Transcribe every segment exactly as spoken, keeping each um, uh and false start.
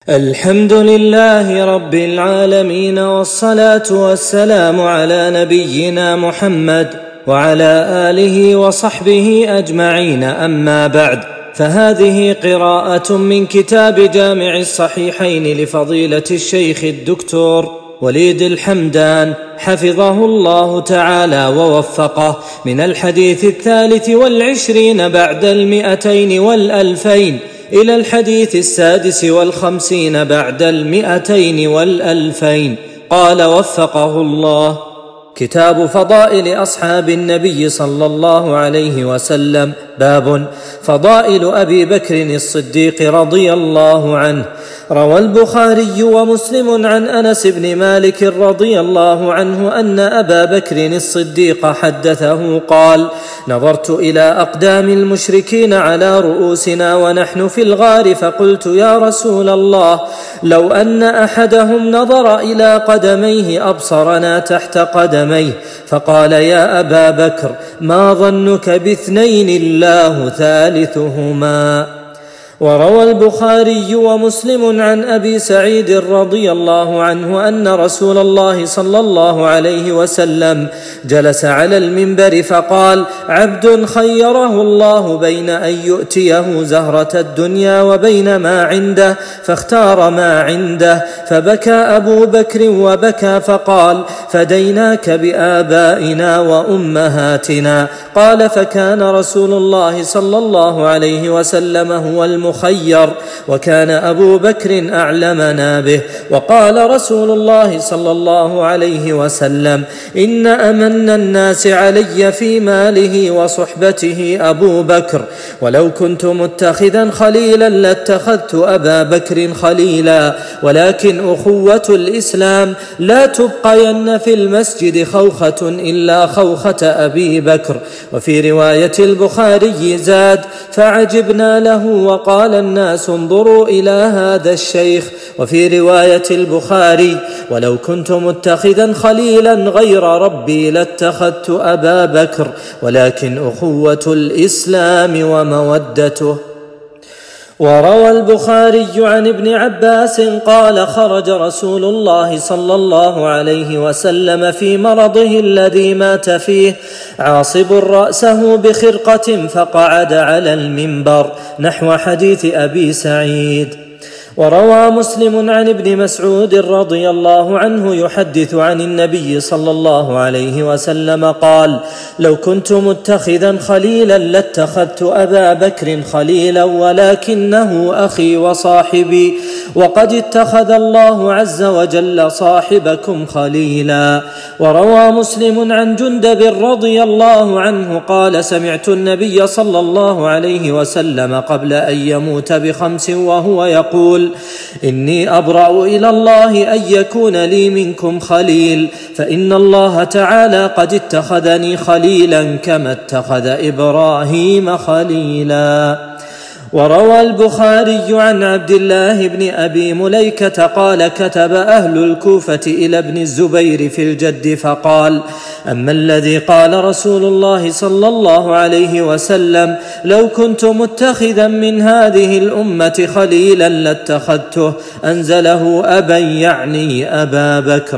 الحمد لله رب العالمين، والصلاة والسلام على نبينا محمد وعلى آله وصحبه أجمعين. أما بعد، فهذه قراءة من كتاب جامع الصحيحين لفضيلة الشيخ الدكتور وليد الحمدان حفظه الله تعالى ووفقه، من الحديث الثالث والعشرين بعد المئتين والألفين إلى الحديث السادس والخمسين بعد المئتين والألفين. قال وفقه الله: كتاب فضائل أصحاب النبي صلى الله عليه وسلم. باب فضائل أبي بكر الصديق رضي الله عنه. روى البخاري ومسلم عن أنس بن مالك رضي الله عنه أن أبا بكر الصديق حدثه قال: نظرت إلى أقدام المشركين على رؤوسنا ونحن في الغار، فقلت: يا رسول الله، لو أن أحدهم نظر إلى قدميه أبصرنا تحت قدميه. فقال: يا أبا بكر، ما ظنك باثنين الله ثالثهما؟ وروى البخاري ومسلم عن أبي سعيد رضي الله عنه أن رسول الله صلى الله عليه وسلم جلس على المنبر فقال: عبد خيره الله بين أن يؤتيه زهرة الدنيا وبين ما عنده، فاختار ما عنده. فبكى أبو بكر وبكى، فقال: فديناك بآبائنا وأمهاتنا. قال: فكان رسول الله صلى الله عليه وسلم هو المخير، وكان أبو بكر أعلمنا به. وقال رسول الله صلى الله عليه وسلم: إن أمن الناس علي في ماله وصحبته أبو بكر، ولو كنت متخذا خليلا لاتخذت أبا بكر خليلا، ولكن أخوة الإسلام لا تبقين في المسجد خوخة إلا خوخة أبي بكر. وفي رواية البخاري زاد: فعجبنا له وقال الناس: انظروا إلى هذا الشيخ. وفي رواية البخاري: ولو كنت متخذا خليلا غير ربي لاتخذت أبا بكر، ولكن أخوة الإسلام ومودته. وروى البخاري عن ابن عباس قال: خرج رسول الله صلى الله عليه وسلم في مرضه الذي مات فيه عاصب رأسه بخرقة، فقعد على المنبر، نحو حديث أبي سعيد. وروى مسلم عن ابن مسعود رضي الله عنه يحدث عن النبي صلى الله عليه وسلم قال: لو كنت متخذا خليلا لاتخذت أبا بكر خليلا، ولكنه أخي وصاحبي، وقد اتخذ الله عز وجل صاحبكم خليلا. وروى مسلم عن جندب رضي الله عنه قال: سمعت النبي صلى الله عليه وسلم قبل أن يموت بخمس وهو يقول: إني أبرأ إلى الله أن يكون لي منكم خليل، فإن الله تعالى قد اتخذني خليلا كما اتخذ إبراهيم خليلا. وروى البخاري عن عبد الله بن أبي مليكة قال: كتب أهل الكوفة إلى ابن الزبير في الجد فقال: أما الذي قال رسول الله صلى الله عليه وسلم: لو كنت متخذا من هذه الأمة خليلا لاتخذته، أنزله أبا، يعني أبا بكر.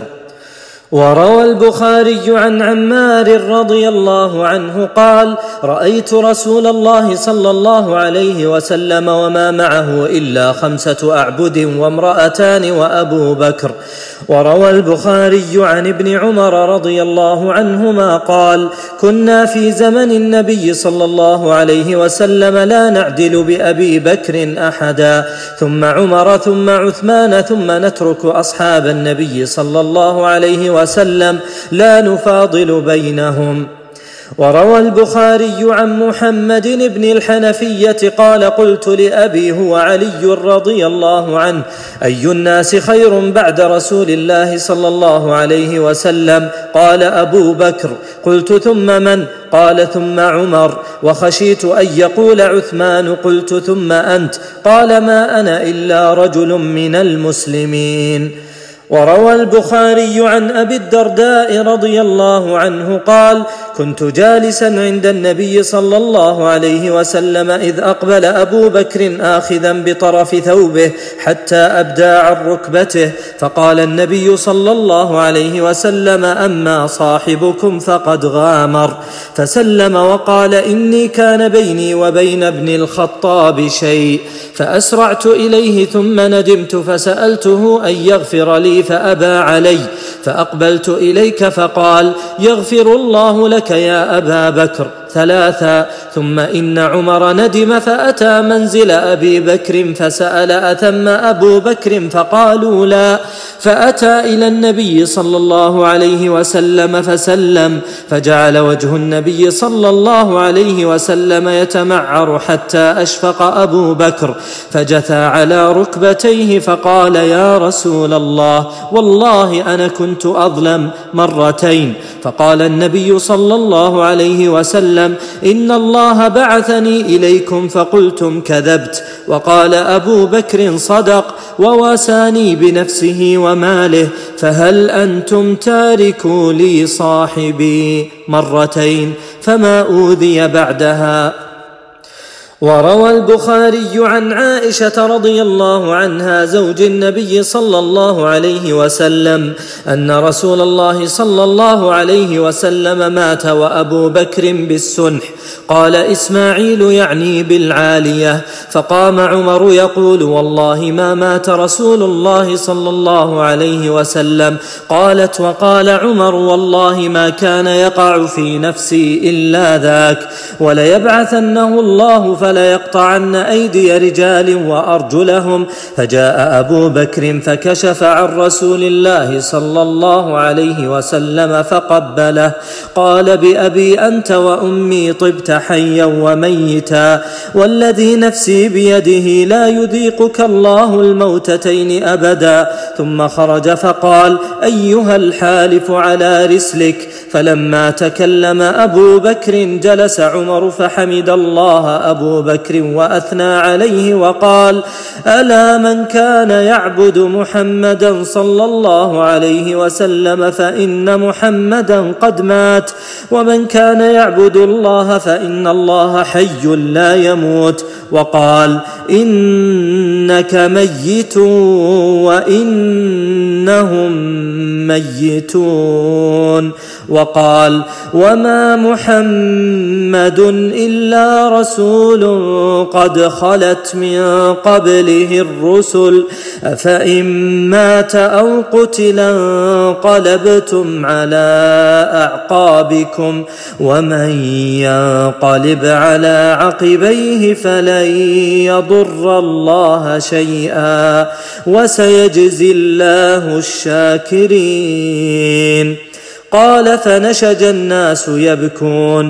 وروى البخاري عن عمار رضي الله عنه قال: رأيت رسول الله صلى الله عليه وسلم وما معه إلا خمسة أعبد وامرأتان وأبو بكر. وروى البخاري عن ابن عمر رضي الله عنهما قال: كنا في زمن النبي صلى الله عليه وسلم لا نعدل بأبي بكر أحدا، ثم عمر ثم عثمان، ثم نترك أصحاب النبي صلى الله عليه وسلم وسلم لا نفاضل بينهم. وروى البخاري عن محمد بن الحنفية قال: قلت لأبي هو علي رضي الله عنه: أي الناس خير بعد رسول الله صلى الله عليه وسلم؟ قال: أبو بكر. قلت: ثم من؟ قال: ثم عمر. وخشيت أن يقول عثمان، قلت: ثم أنت؟ قال: ما أنا إلا رجل من المسلمين. وروى البخاري عن أبي الدرداء رضي الله عنه قال: كنت جالسا عند النبي صلى الله عليه وسلم إذ أقبل أبو بكر آخذا بطرف ثوبه حتى أبدى عن ركبته، فقال النبي صلى الله عليه وسلم: أما صاحبكم فقد غامر. فسلم وقال: إني كان بيني وبين ابن الخطاب شيء، فأسرعت إليه ثم ندمت فسألته أن يغفر لي فأبى علي، فأقبلت إليك فقال: يغفر الله لك يا أبا بكر ثلاثا. ثم إن عمر ندم فأتى منزل أبي بكر فسأل: أثم أبو بكر؟ فقالوا لا. فأتى إلى النبي صلى الله عليه وسلم فسلم، فجعل وجه النبي صلى الله عليه وسلم يتمعر حتى أشفق أبو بكر، فجثى على ركبتيه فقال: يا رسول الله، والله أنا كنت أظلم مرتين. فقال النبي صلى الله عليه وسلم: إن الله بعثني إليكم فقلتم كذبت. وقال أبو بكر: صدق، وواساني بنفسه وماله، فهل أنتم تاركوا لي صاحبي مرتين؟ فما أوذي بعدها. وروى البخاري عن عائشة رضي الله عنها زوج النبي صلى الله عليه وسلم أن رسول الله صلى الله عليه وسلم مات وأبو بكر بالسنح. قال إسماعيل يعني بالعالية، فقام عمر يقول: والله ما مات رسول الله صلى الله عليه وسلم. قالت: وقال عمر: والله ما كان يقع في نفسي إلا ذاك، وليبعثنه الله فليقطعن أيدي رجال وأرجلهم. فجاء أبو بكر فكشف عن رسول الله صلى الله عليه وسلم فقبله. قال: بأبي أنت وأمي طبت حيا وميتا، والذي نفسي بيده لا يذيقك الله الموتتين أبدا. ثم خرج فقال: أيها الحالف على رسلك. فلما تكلم أبو بكر جلس عمر فحمد الله أبو بكر وأثنى عليه وقال: ألا من كان يعبد محمدا صلى الله عليه وسلم فإن محمدا قد مات، ومن كان يعبد الله فإن الله حي لا يموت. وقال: إنك ميت وإنهم ميتون. وقال: وما محمد إلا رسول قد خلت من قبله الرسل، أفإن مات أو قتل انقلبتم على أعقابكم، ومن ينقلب على عقبيه فلن يضر الله شيئا، وسيجزي الله الشاكرين. قال: فنشج الناس يبكون.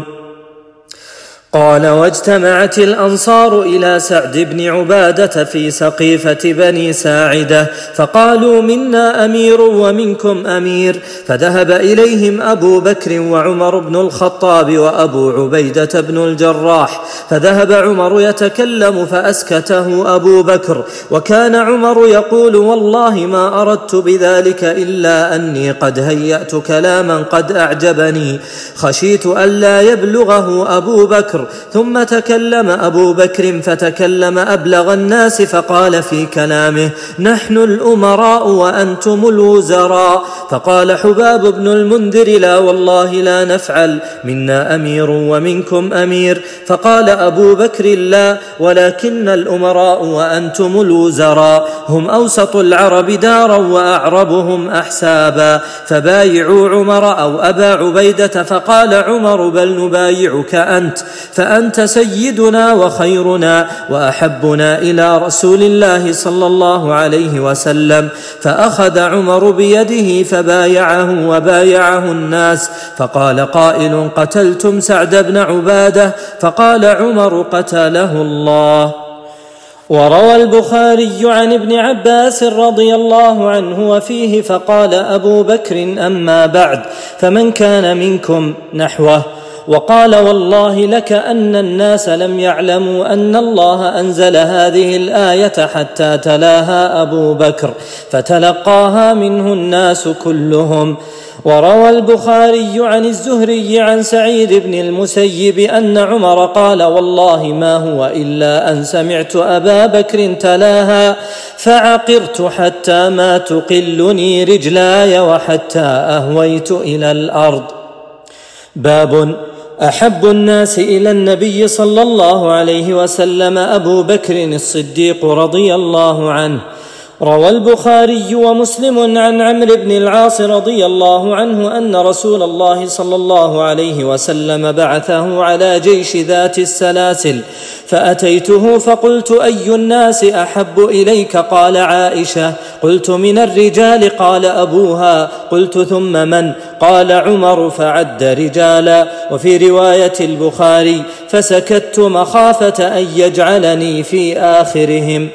قال: واجتمعت الأنصار إلى سعد بن عبادة في سقيفة بني ساعدة، فقالوا: منا أمير ومنكم أمير. فذهب إليهم أبو بكر وعمر بن الخطاب وأبو عبيدة بن الجراح، فذهب عمر يتكلم فأسكته أبو بكر، وكان عمر يقول: والله ما أردت بذلك إلا أني قد هيأت كلاما قد أعجبني، خشيت ألا يبلغه أبو بكر. ثم تكلم أبو بكر فتكلم أبلغ الناس فقال في كلامه: نحن الأمراء وأنتم الوزراء. فقال حباب بن المنذر: لا والله لا نفعل، منا أمير ومنكم أمير. فقال أبو بكر: لا، ولكن الأمراء وأنتم الوزراء هم أوسط العرب دارا وأعربهم أحسابا، فبايعوا عمر أو أبا عبيدة. فقال عمر: بل نبايعك أنت، فأنت سيدنا وخيرنا وأحبنا إلى رسول الله صلى الله عليه وسلم. فأخذ عمر بيده فبايعه وبايعه الناس. فقال قائل: قتلتم سعد بن عبادة؟ فقال عمر: قتله الله. وروى البخاري عن ابن عباس رضي الله عنه وفيه: فقال أبو بكر: أما بعد، فمن كان منكم نحوه. وقال: والله لكأن الناس لم يعلموا أن الله أنزل هذه الآية حتى تلاها أبو بكر فتلقاها منه الناس كلهم. وروى البخاري عن الزهري عن سعيد بن المسيب أن عمر قال: والله ما هو إلا أن سمعت أبا بكر تلاها فعقرت حتى ما تقلني رجلاي وحتى أهويت إلى الأرض. باب أحب الناس إلى النبي صلى الله عليه وسلم أبو بكر الصديق رضي الله عنه. روى البخاري ومسلم عن عمرو بن العاص رضي الله عنه أن رسول الله صلى الله عليه وسلم بعثه على جيش ذات السلاسل، فأتيته فقلت: أي الناس أحب إليك؟ قال: عائشة. قلت: من الرجال؟ قال: أبوها. قلت: ثم من؟ قال: عمر، فعد رجالا. وفي رواية البخاري: فسكت مخافة أن يجعلني في آخرهم.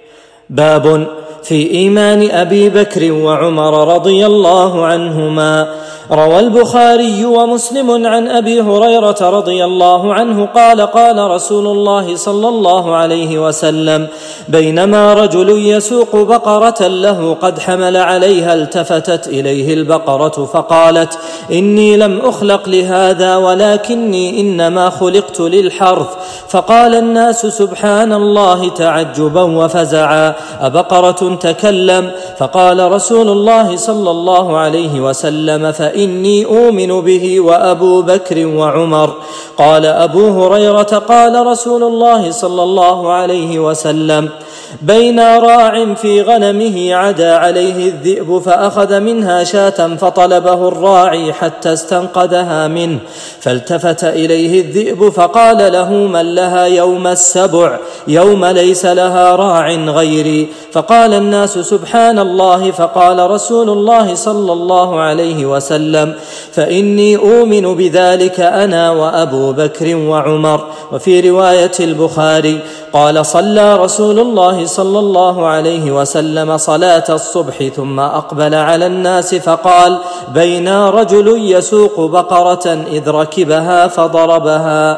باب في إيمان أبي بكر وعمر رضي الله عنهما. روى البخاري ومسلم عن أبي هريرة رضي الله عنه قال: قال رسول الله صلى الله عليه وسلم: بينما رجل يسوق بقرة له قد حمل عليها التفتت إليه البقرة فقالت: إني لم أخلق لهذا ولكني إنما خلقت للحرث. فقال الناس: سبحان الله، تعجبا وفزعا، أبقرة تكلم؟ فقال رسول الله صلى الله عليه وسلم: فإني أؤمن به وأبو بكر وعمر. قال أبو هريرة: قال رسول الله صلى الله عليه وسلم: بين راع في غنمه عدا عليه الذئب فأخذ منها شاة فطلبه الراعي حتى استنقذها منه، فالتفت إليه الذئب فقال له: من لها يوم السبع؟ يوم ليس لها راع غيري. فقال الناس: سبحان الله. فقال رسول الله صلى الله عليه وسلم: فإني أؤمن بذلك أنا وأبو بكر وعمر. وفي رواية البخاري قال: صلى رسول الله صلى الله عليه وسلم صلاة الصبح ثم أقبل على الناس فقال: بين رجل يسوق بقرة إذ ركبها فضربها.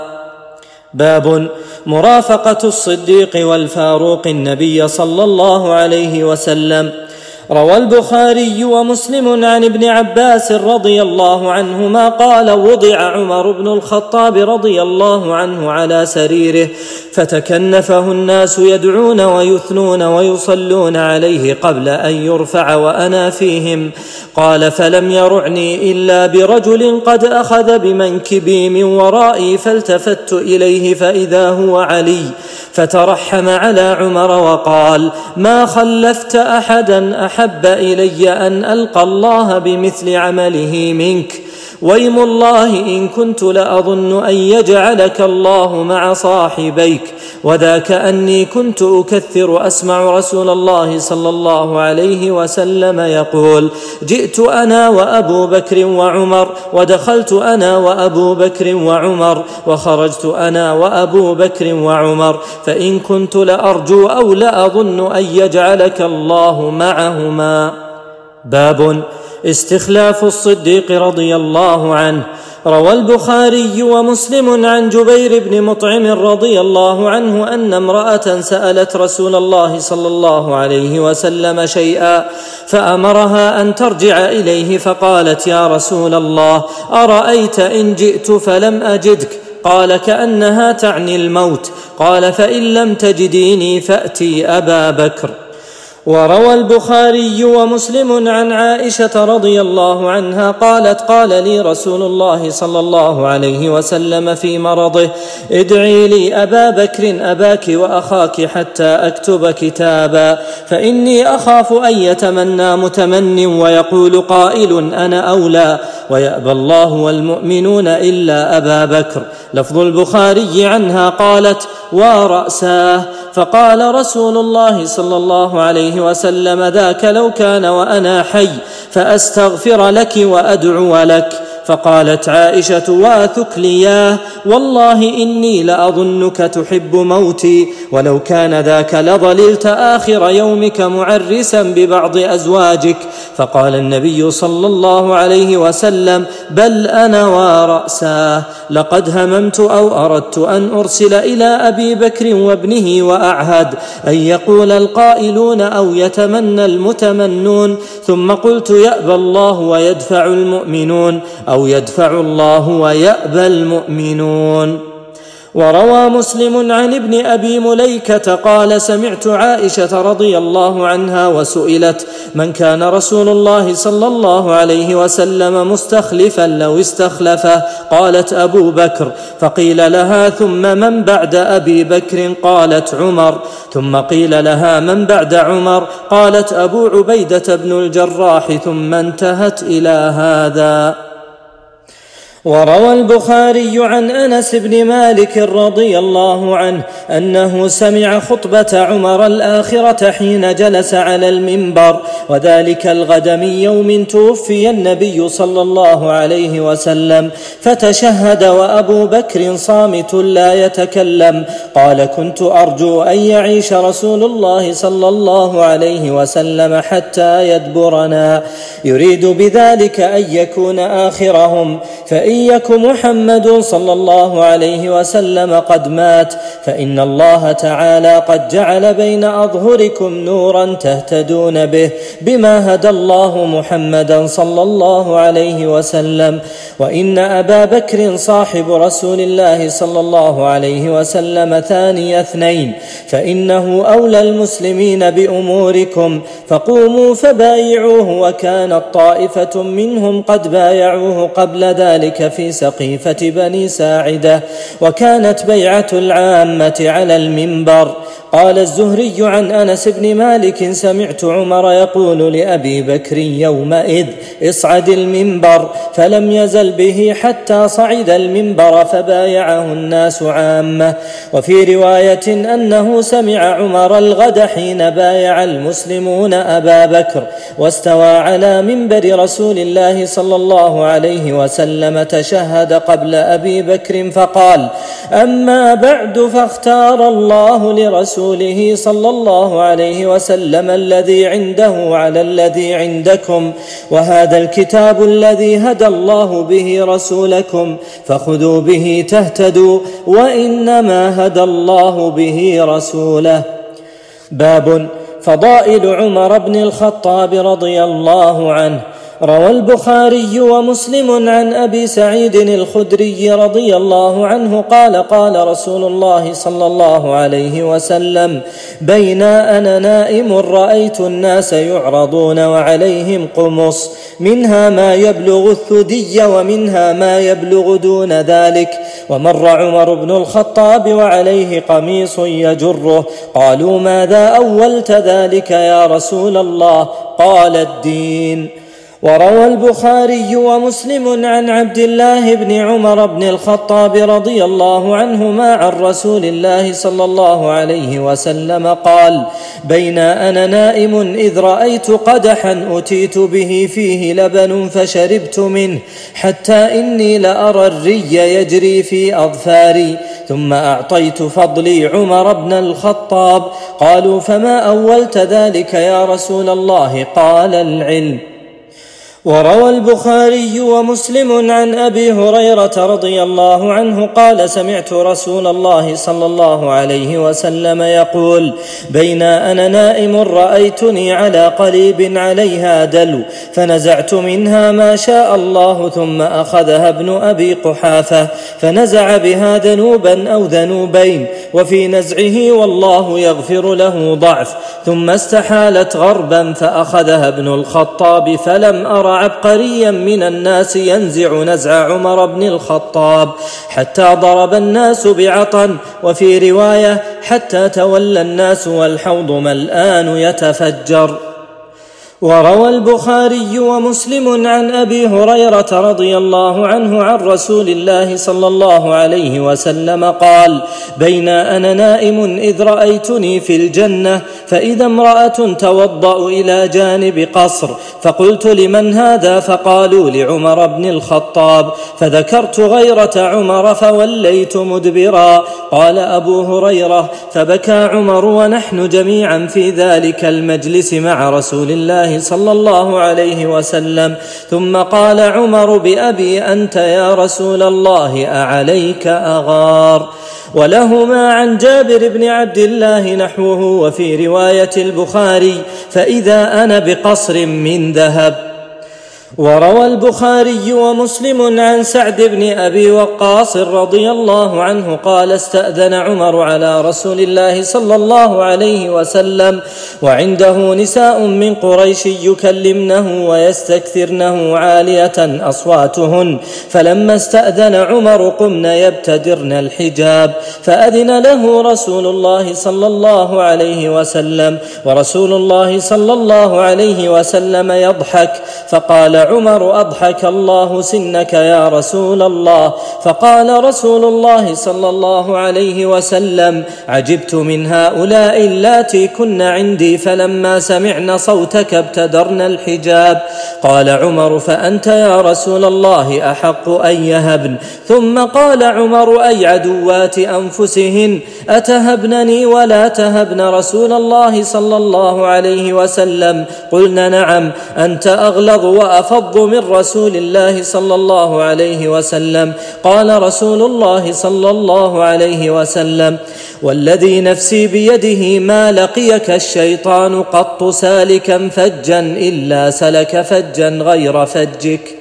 باب مرافقة الصديق والفاروق النبي صلى الله عليه وسلم. روى البخاري ومسلم عن ابن عباس رضي الله عنهما قال: وضع عمر بن الخطاب رضي الله عنه على سريره فتكنفه الناس يدعون ويثنون ويصلون عليه قبل أن يرفع وأنا فيهم. قال: فلم يرعني إلا برجل قد أخذ بمنكبي من ورائي فالتفت إليه فإذا هو علي، فترحم على عمر وقال: ما خلفت أحدا أحب إلي أن ألقى الله بمثل عمله منك، ويم الله إن كنت لأظن أن يجعلك الله مع صاحبيك، وذاك أني كنت أكثر أسمع رسول الله صلى الله عليه وسلم يقول: جئت أنا وأبو بكر وعمر، ودخلت أنا وأبو بكر وعمر، وخرجت أنا وأبو بكر وعمر، فإن كنت لأرجو أو لأظن أن يجعلك الله معهما. باب استخلاف الصديق رضي الله عنه. روى البخاري ومسلم عن جبير بن مطعم رضي الله عنه أن امرأة سألت رسول الله صلى الله عليه وسلم شيئا فأمرها أن ترجع إليه، فقالت: يا رسول الله، أرأيت إن جئت فلم أجدك؟ قال: كأنها تعني الموت. قال: فإن لم تجديني فأتي أبا بكر. وروى البخاري ومسلم عن عائشة رضي الله عنها قالت: قال لي رسول الله صلى الله عليه وسلم في مرضه: ادعي لي أبا بكر أباك وأخاك حتى أكتب كتابا، فإني أخاف أن يتمنى متمن ويقول قائل: أنا أولى، ويأبى الله والمؤمنون إلا أبا بكر. لفظ البخاري عنها قالت: ورأساه. فقال رسول الله صلى الله عليه وسلم: ذاك لو كان وأنا حي فأستغفر لك وأدعو لك. فقالت عائشة: واثكلياه، والله إني لأظنك تحب موتي، ولو كان ذاك لظللت آخر يومك معرسا ببعض أزواجك. فقال النبي صلى الله عليه وسلم: بل أنا ورأساه، لقد هممت أو أردت أن أرسل إلى أبي بكر وابنه وأعهد أن يقول القائلون أو يتمنى المتمنون، ثم قلت: يأبى الله ويدفع المؤمنون، أو يدفع الله ويأبى المؤمنون. وروى مسلم عن ابن أبي مليكة قال: سمعت عائشة رضي الله عنها وسئلت: من كان رسول الله صلى الله عليه وسلم مستخلفا لو استخلفه؟ قالت: أبو بكر. فقيل لها: ثم من بعد أبي بكر؟ قالت: عمر. ثم قيل لها: من بعد عمر؟ قالت: أبو عبيدة بن الجراح. ثم انتهت إلى هذا. وروى البخاري عن أنس بن مالك رضي الله عنه أنه سمع خطبة عمر الآخرة حين جلس على المنبر، وذلك الغد من يوم توفي النبي صلى الله عليه وسلم، فتشهد وأبو بكر صامت لا يتكلم. قال: كنت أرجو أن يعيش رسول الله صلى الله عليه وسلم حتى يدبرنا، يريد بذلك أن يكون آخرهم، فإن يك محمد صلى الله عليه وسلم قد مات فإن الله تعالى قد جعل بين أظهركم نورا تهتدون به، بما هدى الله محمدا صلى الله عليه وسلم. وإن أبا بكر صاحب رسول الله صلى الله عليه وسلم ثاني اثنين، فإنه أولى المسلمين بأموركم، فقوموا فبايعوه. وكانت طائفة منهم قد بايعوه قبل ذلك في سقيفة بني ساعدة، وكانت بيعة العامة على المنبر. قال الزهري عن أنس بن مالك: سمعت عمر يقول لأبي بكر يومئذ: اصعد المنبر، فلم يزل به حتى صعد المنبر فبايعه الناس عامة. وفي رواية أنه سمع عمر الغد حين بايع المسلمون أبا بكر واستوى على منبر رسول الله صلى الله عليه وسلم، تشهد قبل أبي بكر فقال: أما بعد، فاختار الله لرسوله صلى الله عليه وسلم الذي عنده على الذي عندكم، وهذا الكتاب الذي هدى الله به رسولكم، فخذوا به تهتدوا، وإنما هدى الله به رسوله. باب فضائل عمر بن الخطاب رضي الله عنه. روى البخاري ومسلم عن أبي سعيد الخدري رضي الله عنه قال: قال رسول الله صلى الله عليه وسلم: بينا أنا نائم رأيت الناس يعرضون وعليهم قمص، منها ما يبلغ الثدي ومنها ما يبلغ دون ذلك، ومر عمر بن الخطاب وعليه قميص يجره. قالوا: ماذا أولت ذلك يا رسول الله؟ قال: الدين. وروى البخاري ومسلم عن عبد الله بن عمر بن الخطاب رضي الله عنهما عن رسول الله صلى الله عليه وسلم قال: بين أنا نائم إذ رأيت قدحا أتيت به فيه لبن فشربت منه حتى إني لأرى الري يجري في أظفاري، ثم أعطيت فضلي عمر بن الخطاب. قالوا: فما أولت ذلك يا رسول الله؟ قال: العلم. وروى البخاري ومسلم عن أبي هريرة رضي الله عنه قال: سمعت رسول الله صلى الله عليه وسلم يقول: بين أنا نائم رأيتني على قليب عليها دلو، فنزعت منها ما شاء الله، ثم أخذها ابن أبي قحافة فنزع بها ذنوبا أو ذنوبين، وفي نزعه والله يغفر له ضعف، ثم استحالت غربا فأخذها ابن الخطاب، فلم أرى عبقريا من الناس ينزع نزع عمر بن الخطاب حتى ضرب الناس بعطن، وفي رواية: حتى تولى الناس والحوض ملآن يتفجر. وروى البخاري ومسلم عن أبي هريرة رضي الله عنه عن رسول الله صلى الله عليه وسلم قال: بين أنا نائم إذ رأيتني في الجنة فإذا امرأة توضأ إلى جانب قصر، فقلت: لمن هذا؟ فقالوا: لعمر بن الخطاب، فذكرت غيرة عمر فوليت مدبرا. قال أبو هريرة: فبكى عمر ونحن جميعا في ذلك المجلس مع رسول الله صلى الله عليه وسلم، ثم قال عمر: بأبي أنت يا رسول الله أعليك أغار. ولهما عن جابر بن عبد الله نحوه، وفي رواية البخاري: فإذا أنا بقصر من ذهب. وروى البخاري ومسلم عن سعد بن أبي وقاص رضي الله عنه قال: استأذن عمر على رسول الله صلى الله عليه وسلم وعنده نساء من قريش يكلمنه ويستكثرنه عالية أصواتهن، فلما استأذن عمر قمن يبتدرن الحجاب، فأذن له رسول الله صلى الله عليه وسلم، ورسول الله صلى الله عليه وسلم يضحك، فقال عمر: أضحك الله سنك يا رسول الله. فقال رسول الله صلى الله عليه وسلم: عجبت من هؤلاء اللاتي كن عندي فلما سمعن صوتك ابتدرن الحجاب. قال عمر: فأنت يا رسول الله أحق أن يهبن. ثم قال عمر: أي عدوات أنفسهن، أتهبنني ولا تهبن رسول الله صلى الله عليه وسلم؟ قلنا: نعم، أنت أغلظ وأفضل من رسول الله صلى الله عليه وسلم. قال رسول الله صلى الله عليه وسلم: والذي نفسي بيده ما لقيك الشيطان قط سالكا فجا إلا سلك فجا غير فجك.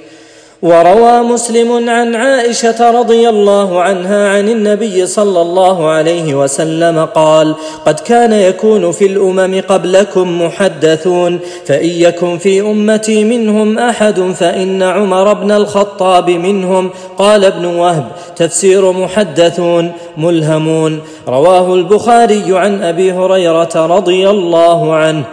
وروى مسلم عن عائشة رضي الله عنها عن النبي صلى الله عليه وسلم قال: قد كان يكون في الأمم قبلكم محدثون، فإن يكن في أمتي منهم أحد فإن عمر بن الخطاب منهم. قال ابن وهب: تفسير محدثون ملهمون. رواه البخاري عن أبي هريرة رضي الله عنه.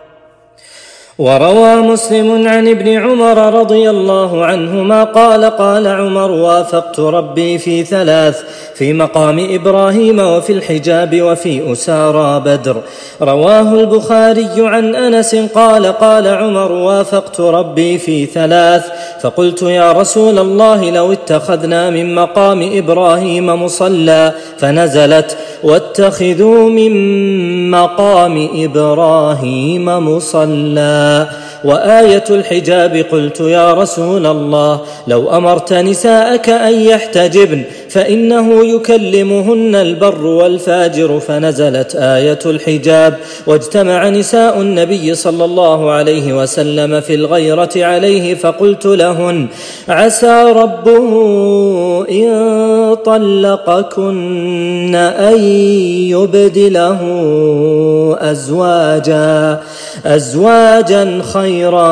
وروى مسلم عن ابن عمر رضي الله عنهما قال: قال عمر: وافقت ربي في ثلاث، في مقام إبراهيم وفي الحجاب وفي أسارى بدر. رواه البخاري عن أنس قال: قال عمر: وافقت ربي في ثلاث، فقلت: يا رسول الله لو اتخذنا من مقام إبراهيم مصلى، فنزلت: واتخذوا من مقام إبراهيم مصلى. وآية الحجاب قلت: يا رسول الله لو أمرت نساءك أن يحتجبن فإنه يكلمهن البر والفاجر، فنزلت آية الحجاب. واجتمع نساء النبي صلى الله عليه وسلم في الغيرة عليه، فقلت لهن: عسى ربه إن طلقكن أن يبدله أزواجا أزواجا خيرا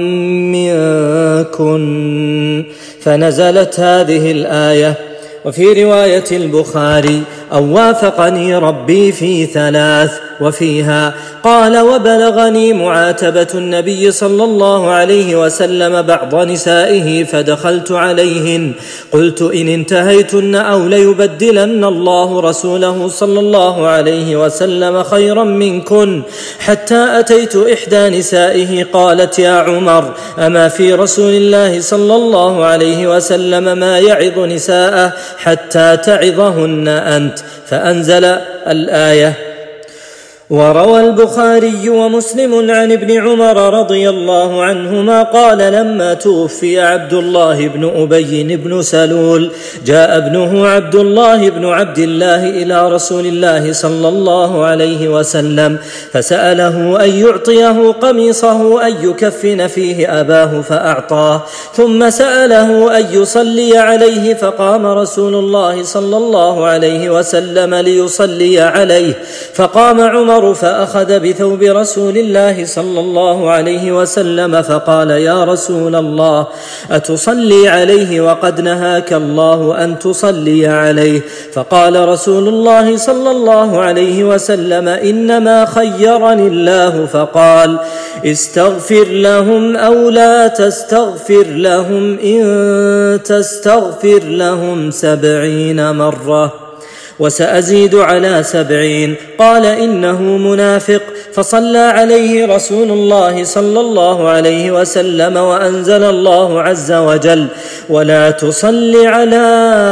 منكن، فنزلت هذه الآية. وفي رواية البخاري: أو وافقني ربي في ثلاث، وفيها قال: وبلغني معاتبة النبي صلى الله عليه وسلم بعض نسائه فدخلت عليهن، قلت: إن انتهيتن أو ليبدلن الله رسوله صلى الله عليه وسلم خيرا منكن، حتى أتيت إحدى نسائه قالت: يا عمر، أما في رسول الله صلى الله عليه وسلم ما يعظ نساءه حتى تعظهن أنت؟ فأنزل الآية. وروى البخاري ومسلم عن ابن عمر رضي الله عنهما قال: لما توفي عبد الله بن أبي بن سلول جاء ابنه عبد الله بن عبد الله إلى رسول الله صلى الله عليه وسلم، فسأله أن يعطيه قميصه أن يكفن فيه أباه فأعطاه، ثم سأله أن يصلي عليه، فقام رسول الله صلى الله عليه وسلم ليصلي عليه، فقام عمر فأخذ بثوب رسول الله صلى الله عليه وسلم فقال: يا رسول الله، أتصلي عليه وقد نهاك الله أن تصلي عليه؟ فقال رسول الله صلى الله عليه وسلم: إنما خيرني الله فقال: استغفر لهم أو لا تستغفر لهم إن تستغفر لهم سبعين مرة وسأزيد على سبعين. قال إنه منافق، فصلى عليه رسول الله صلى الله عليه وسلم وأنزل الله عز وجل: ولا تصل على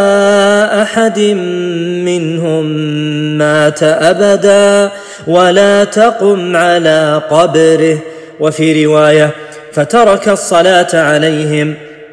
أحد منهم مات أبدا ولا تقم على قبره. وفي رواية: فترك الصلاة عليهم.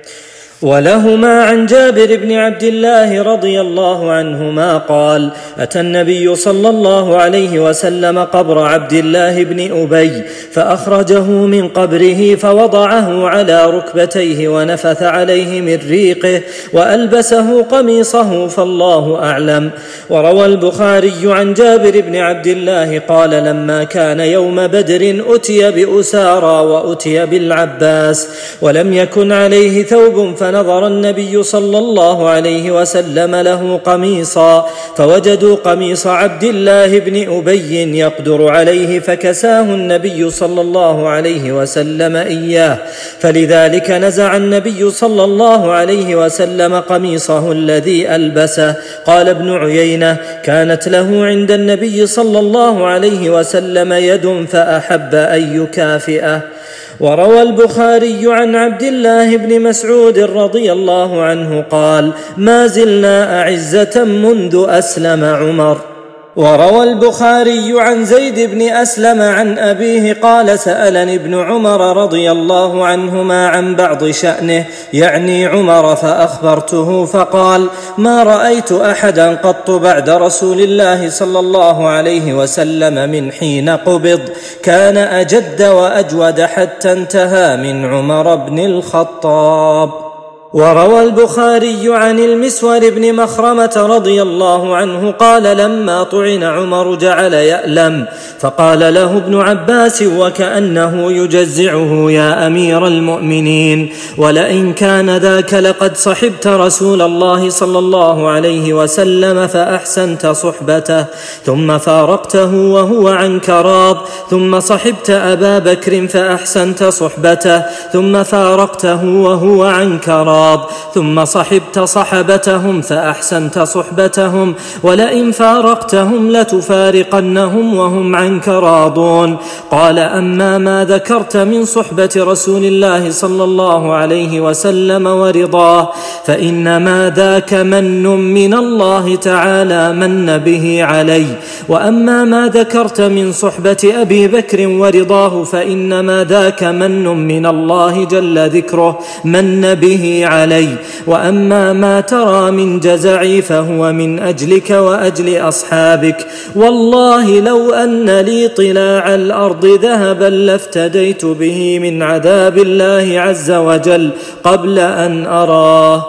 ولهما عن جابر بن عبد الله رضي الله عنهما قال: أتى النبي صلى الله عليه وسلم قبر عبد الله بن أبي فأخرجه من قبره فوضعه على ركبتيه ونفث عليه من ريقه وألبسه قميصه فالله أعلم. وروى البخاري عن جابر بن عبد الله قال: لما كان يوم بدر أتي بأسارى وأتي بالعباس ولم يكن عليه ثوب، فنظر النبي صلى الله عليه وسلم له قميصا فوجدوا قميص عبد الله بن أبي يقدر عليه فكساه النبي صلى الله عليه وسلم إياه، فلذلك نزع النبي صلى الله عليه وسلم قميصه الذي ألبسه. قال ابن عيينة: كانت له عند النبي صلى الله عليه وسلم يد فأحب أن يكافئه. وروى البخاري عن عبد الله بن مسعود رضي الله عنه قال: ما زلنا أعزة منذ أسلم عمر. وروى البخاري عن زيد بن أسلم عن أبيه قال: سألني ابن عمر رضي الله عنهما عن بعض شأنه يعني عمر، فأخبرته فقال: ما رأيت أحدا قط بعد رسول الله صلى الله عليه وسلم من حين قبض كان أجد وأجود حتى انتهى من عمر بن الخطاب. وروى البخاري عن المسور بن مخرمة رضي الله عنه قال: لما طعن عمر جعل يألم، فقال له ابن عباس وكأنه يجزعه: يا أمير المؤمنين، ولئن كان ذاك لقد صحبت رسول الله صلى الله عليه وسلم فأحسنت صحبته، ثم فارقته وهو عنك راض، ثم صحبت أبا بكر فأحسنت صحبته، ثم فارقته وهو عنك راض، ثم صحبت صحبتهم فأحسنت صحبتهم، ولئن فارقتهم لتفارقنهم وهم عنك راضون. قال: أما ما ذكرت من صحبة رسول الله صلى الله عليه وسلم ورضاه فإنما ذاك من من الله تعالى من به علي، وأما ما ذكرت من صحبة أبي بكر ورضاه فإنما ذاك من من الله جل ذكره من به علي، وأما ما ترى من جزعي فهو من أجلك وأجل أصحابك، والله لو أن لي طلاع الأرض ذهبا لافتديت به من عذاب الله عز وجل قبل أن أراه.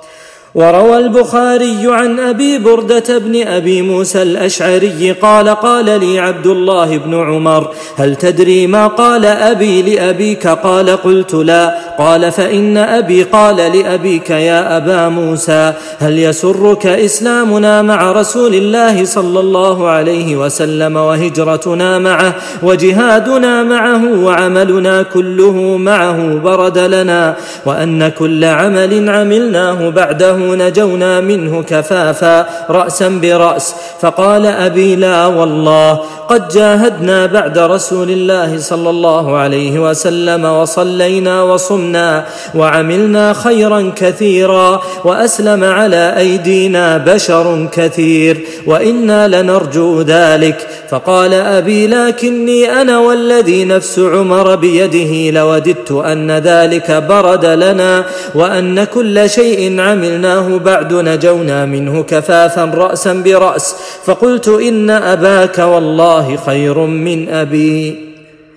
وروى البخاري عن أبي بردة بن أبي موسى الأشعري قال: قال لي عبد الله بن عمر: هل تدري ما قال أبي لأبيك؟ قال: قلت لا. قال: فإن أبي قال لأبيك: يا أبا موسى، هل يسرك إسلامنا مع رسول الله صلى الله عليه وسلم وهجرتنا معه وجهادنا معه وعملنا كله معه برد لنا، وأن كل عمل عملناه بعده نجونا منه كفافا رأسا برأس؟ فقال أبي: لا والله، قد جاهدنا بعد رسول الله صلى الله عليه وسلم وصلينا وصمنا وعملنا خيرا كثيرا، وأسلم على أيدينا بشر كثير، وإنا لنرجو ذلك. فقال أبي: لكني أنا والذي نفس عمر بيده لوددت أن ذلك برد لنا، وأن كل شيء عملناه بعد نجونا منه كفافا رأسا برأس. فقلت: إن أباك والله خير من أبي.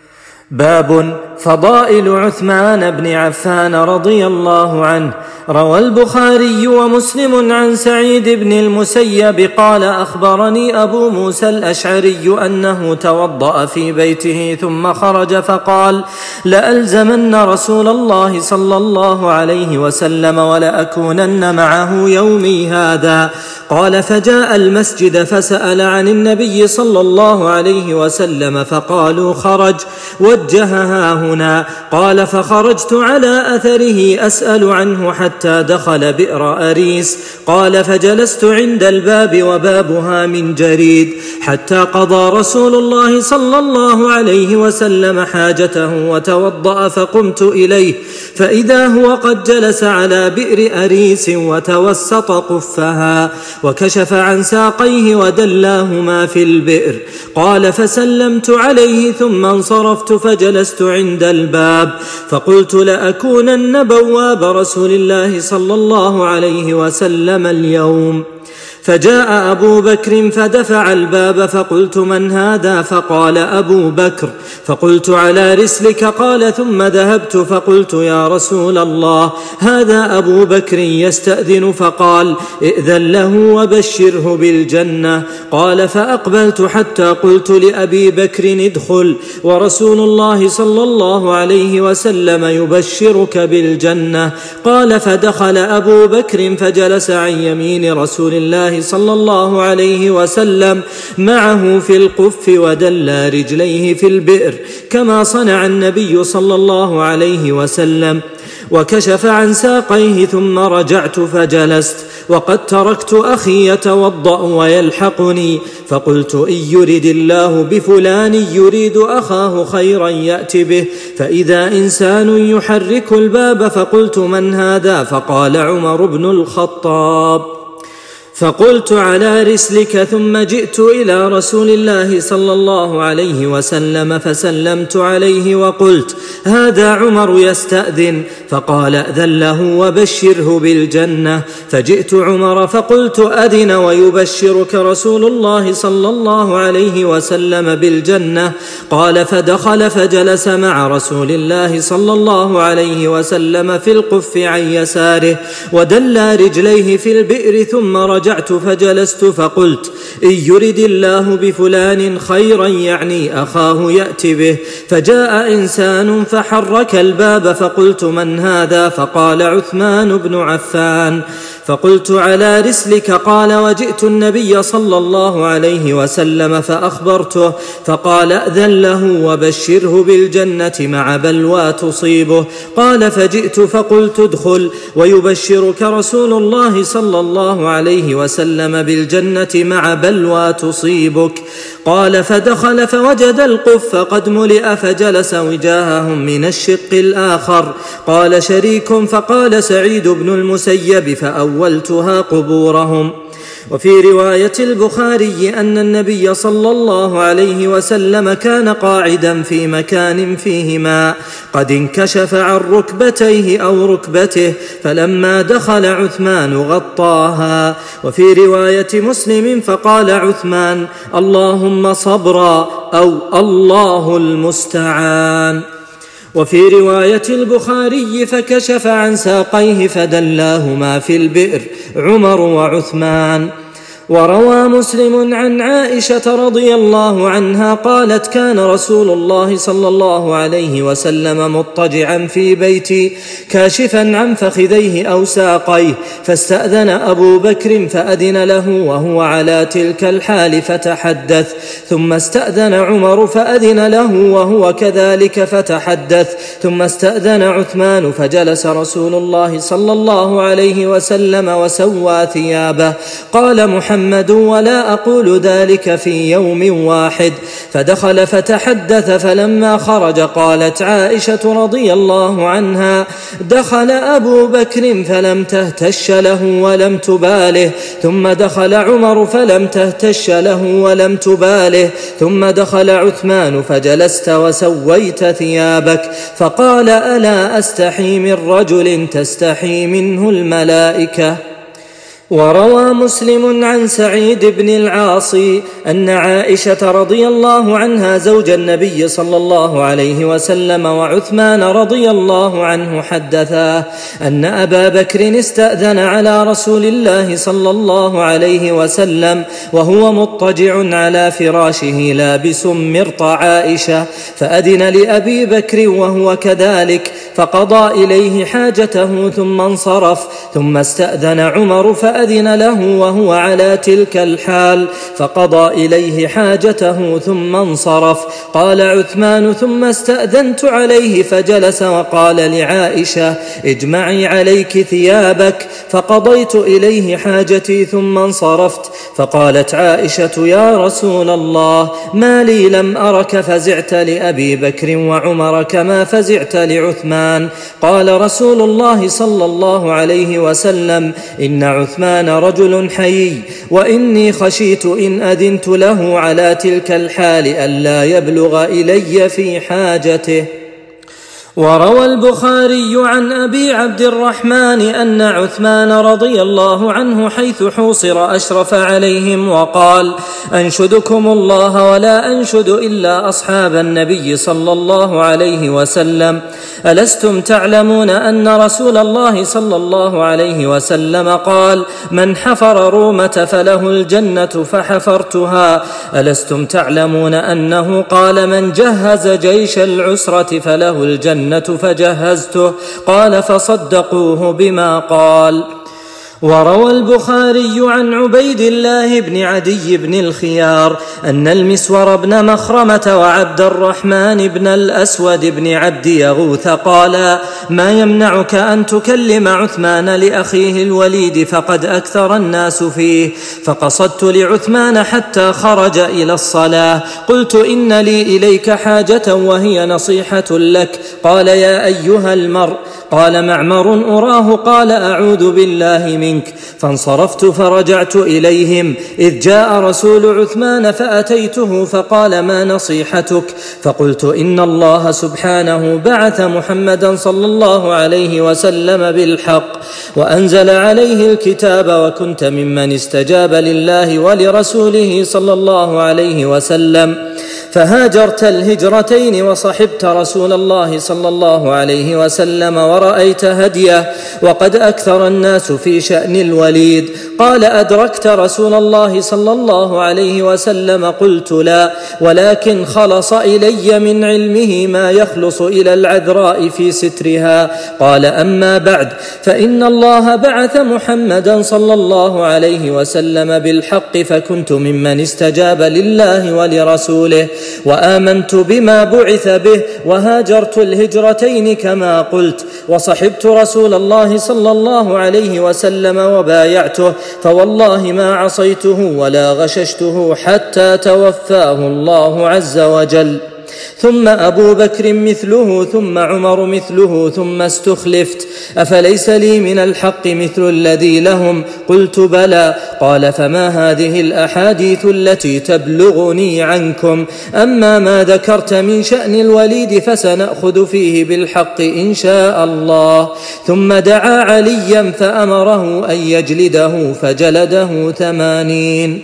باب فضائل عثمان بن عفان رضي الله عنه. روى البخاري ومسلم عن سعيد بن المسيب قال: أخبرني أبو موسى الأشعري أنه توضأ في بيته ثم خرج فقال: لألزمن رسول الله صلى الله عليه وسلم ولأكونن معه يومي هذا. قال: فجاء المسجد فسأل عن النبي صلى الله عليه وسلم فقالوا خرج، وجهها هنا. قال فخرجت على أثره أسأل عنه حتى دخل بئر أريس. قال فجلست عند الباب وبابها من جريد حتى قضى رسول الله صلى الله عليه وسلم حاجته وتوضأ، فقمت إليه فإذا هو قد جلس على بئر أريس وتوسط قفها وكشف عن ساقيه ودلاهما في البئر. قال فسلمت عليه ثم انصرفت فجلست عند الباب فقلت لأكونن بواب رسول الله صلى الله عليه وسلم اليوم. فجاء أبو بكر فدفع الباب فقلت من هذا؟ فقال أبو بكر. فقلت على رسلك؟ قال ثم ذهبت فقلت يا رسول الله هذا أبو بكر يستأذن. فقال ائذن له وبشره بالجنة. قال فأقبلت حتى قلت لأبي بكر ادخل ورسول الله صلى الله عليه وسلم يبشرك بالجنة. قال فدخل أبو بكر فجلس عن يمين رسول الله صلى الله عليه وسلم معه في القف ودلى رجليه في البئر كما صنع النبي صلى الله عليه وسلم، وكشف عن ساقيه ثم رجعت فجلست وقد تركت أخي يتوضأ ويلحقني. فقلت إن يرد الله بفلان يريد أخاه خيرا يأتي به. فإذا إنسان يحرك الباب فقلت من هذا؟ فقال عمر بن الخطاب. فقلت على رسلك ثم جئت إلى رسول الله صلى الله عليه وسلم فسلمت عليه وقلت هذا عمر يستأذن. فقال ائذن له وبشره بالجنة. فجئت عمر فقلت أذن ويبشرك رسول الله صلى الله عليه وسلم بالجنة. قال فدخل فجلس مع رسول الله صلى الله عليه وسلم في القف عن يساره ودلى رجليه في البئر ثم رجع رجعت فجلست فقلت إن يرد الله بفلان خيرا يعني أخاه يأتي به. فجاء إنسان فحرك الباب فقلت من هذا؟ فقال عثمان بن عفان. فقلت على رسلك؟ قال وجئت النبي صلى الله عليه وسلم فأخبرته فقال أذن له وبشره بالجنة مع بلوى تصيبه. قال فجئت فقلت ادخل ويبشرك رسول الله صلى الله عليه وسلم بالجنة مع بلوى تصيبك. قال فدخل فوجد القف قد ملئ فجلس وجاههم من الشق الآخر. قال شريك فقال سعيد بن المسيب فأولتها قبورهم. وفي رواية البخاري أن النبي صلى الله عليه وسلم كان قاعدا في مكان فيه ماء قد انكشف عن ركبتيه أو ركبته فلما دخل عثمان غطاها. وفي رواية مسلم فقال عثمان اللهم صبرا أو الله المستعان. وفي رواية البخاري فكشف عن ساقيه فدلاهما في البئر عمر وعثمان. وروى مسلم عن عائشة رضي الله عنها قالت كان رسول الله صلى الله عليه وسلم مضطجعا في بيتي كاشفا عن فخذيه أو ساقيه فاستأذن أبو بكر فأذن له وهو على تلك الحال فتحدث ثم استأذن عمر فأذن له وهو كذلك فتحدث ثم استأذن عثمان فجلس رسول الله صلى الله عليه وسلم وسوى ثيابه. قال محمد محمد ولا أقول ذلك في يوم واحد. فدخل فتحدث فلما خرج قالت عائشة رضي الله عنها دخل أبو بكر فلم تهتش له ولم تباله ثم دخل عمر فلم تهتش له ولم تباله ثم دخل عثمان فجلست وسويت ثيابك. فقال ألا أستحي من رجل تستحي منه الملائكة. وروى مسلم عن سعيد بن العاص أن عائشة رضي الله عنها زوج النبي صلى الله عليه وسلم وعثمان رضي الله عنه حدثاه أن أبا بكر استأذن على رسول الله صلى الله عليه وسلم وهو مضطجع على فراشه لابس مرط عائشة فأذن لأبي بكر وهو كذلك فقضى إليه حاجته ثم انصرف ثم استأذن عمر فأذن فأذن له وهو على تلك الحال فقضى إليه حاجته ثم انصرف. قال عثمان: ثم استأذنت عليه فجلس وقال لعائشة: اجمعي عليك ثيابك، فقضيت إليه حاجتي ثم انصرفت. فقالت عائشة: يا رسول الله، ما لي لم أرك فزعت لأبي بكر وعمر كما فزعت لعثمان؟ قال رسول الله صلى الله عليه وسلم: إن عثمان رجل حيي، وإني خشيت إن أذنت له على تلك الحال ألا يبلغ إلي في حاجته. وروى البخاري عن أبي عبد الرحمن أن عثمان رضي الله عنه حيث حوصر أشرف عليهم وقال: أنشدكم الله ولا أنشد إلا أصحاب النبي صلى الله عليه وسلم، ألستم تعلمون أن رسول الله صلى الله عليه وسلم قال: من حفر رومة فله الجنة فحفرتها؟ ألستم تعلمون أنه قال: من جهز جيش العسرة فله الجنة فجهزته؟ قال: فصدقوه بما قال. وروى البخاري عن عبيد الله بن عدي بن الخيار أن المسور بن مخرمة وعبد الرحمن بن الأسود بن عبد يغوث قالا: ما يمنعك أن تكلم عثمان لأخيه الوليد فقد أكثر الناس فيه؟ فقصدت لعثمان حتى خرج إلى الصلاة، قلت: إن لي إليك حاجة وهي نصيحة لك. قال: يا أيها المرء. قال معمر: أراه قال: أعوذ بالله منك. فانصرفت فرجعت إليهم، إذ جاء رسول عثمان فأتيته فقال: ما نصيحتك؟ فقلت: إن الله سبحانه بعث محمدا صلى الله عليه وسلم بالحق وأنزل عليه الكتاب، وكنت ممن استجاب لله ولرسوله صلى الله عليه وسلم، فهاجرت الهجرتين وصحبت رسول الله صلى الله عليه وسلم ورأيت هديه، وقد أكثر الناس في شأن الوليد. قال: أدركت رسول الله صلى الله عليه وسلم؟ قلت: لا، ولكن خلص إلي من علمه ما يخلص إلى العذراء في سترها. قال: أما بعد، فإن الله بعث محمدا صلى الله عليه وسلم بالحق، فكنت ممن استجاب لله ولرسوله وآمنت بما بعث به، وهاجرت الهجرتين كما قلت، وصحبت رسول الله صلى الله عليه وسلم وبايعته، فوالله ما عصيته ولا غششته حتى توفاه الله عز وجل. ثم أبو بكر مثله، ثم عمر مثله، ثم استخلفت، أفليس لي من الحق مثل الذي لهم؟ قلت: بلى. قال: فما هذه الأحاديث التي تبلغني عنكم؟ أما ما ذكرت من شأن الوليد فسنأخذ فيه بالحق إن شاء الله. ثم دعا عليا فأمره أن يجلده فجلده ثمانين.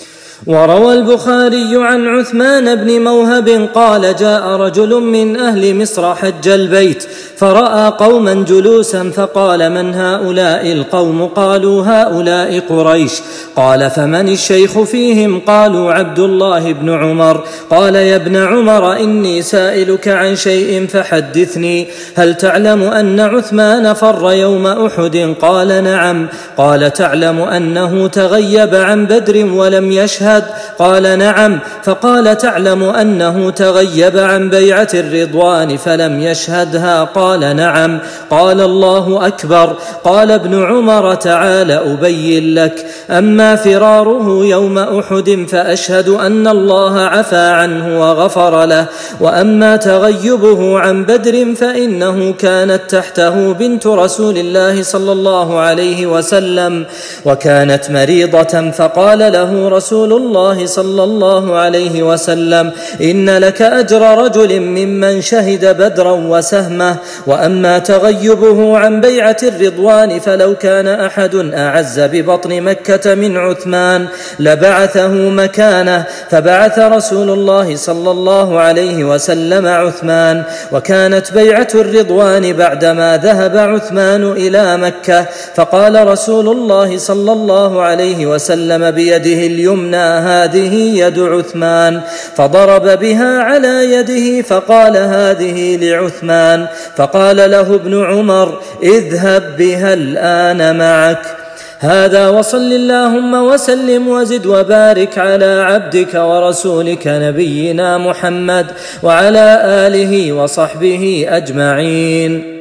وروى البخاري عن عثمان بن موهب قال: جاء رجل من أهل مصر حج البيت فرأى قوما جلوسا فقال: من هؤلاء القوم؟ قالوا: هؤلاء قريش. قال: فمن الشيخ فيهم؟ قالوا: عبد الله بن عمر. قال: يا ابن عمر، إني سائلك عن شيء فحدثني، هل تعلم أن عثمان فر يوم أحد؟ قال: نعم. قال: تعلم أنه تغيب عن بدر ولم يشهد؟ قال: نعم. فقال: تعلم أنه تغيب عن بيعة الرضوان فلم يشهدها؟ قال: نعم. قال: الله أكبر. قال ابن عمر: تعال أبين لك، أما فراره يوم أحد فأشهد أن الله عفى عنه وغفر له، وأما تغيبه عن بدر فإنه كانت تحته بنت رسول الله صلى الله عليه وسلم وكانت مريضة، فقال له رسول الله صلى الله عليه وسلم: إن لك أجر رجل ممن شهد بدرا وسهمه، وأما تغيبه عن بيعة الرضوان فلو كان أحد أعز ببطن مكة من عثمان لبعثه مكانه. فبعث رسول الله صلى الله عليه وسلم عثمان، وكانت بيعة الرضوان بعدما ذهب عثمان إلى مكة، فقال رسول الله صلى الله عليه وسلم بيده اليمنى: هذه يد عثمان، فضرب بها على يده فقال: هذه لعثمان. فقال له ابن عمر: اذهب بها الآن معك. هذا، وصل اللهم وسلم وزد وبارك على عبدك ورسولك نبينا محمد وعلى آله وصحبه أجمعين.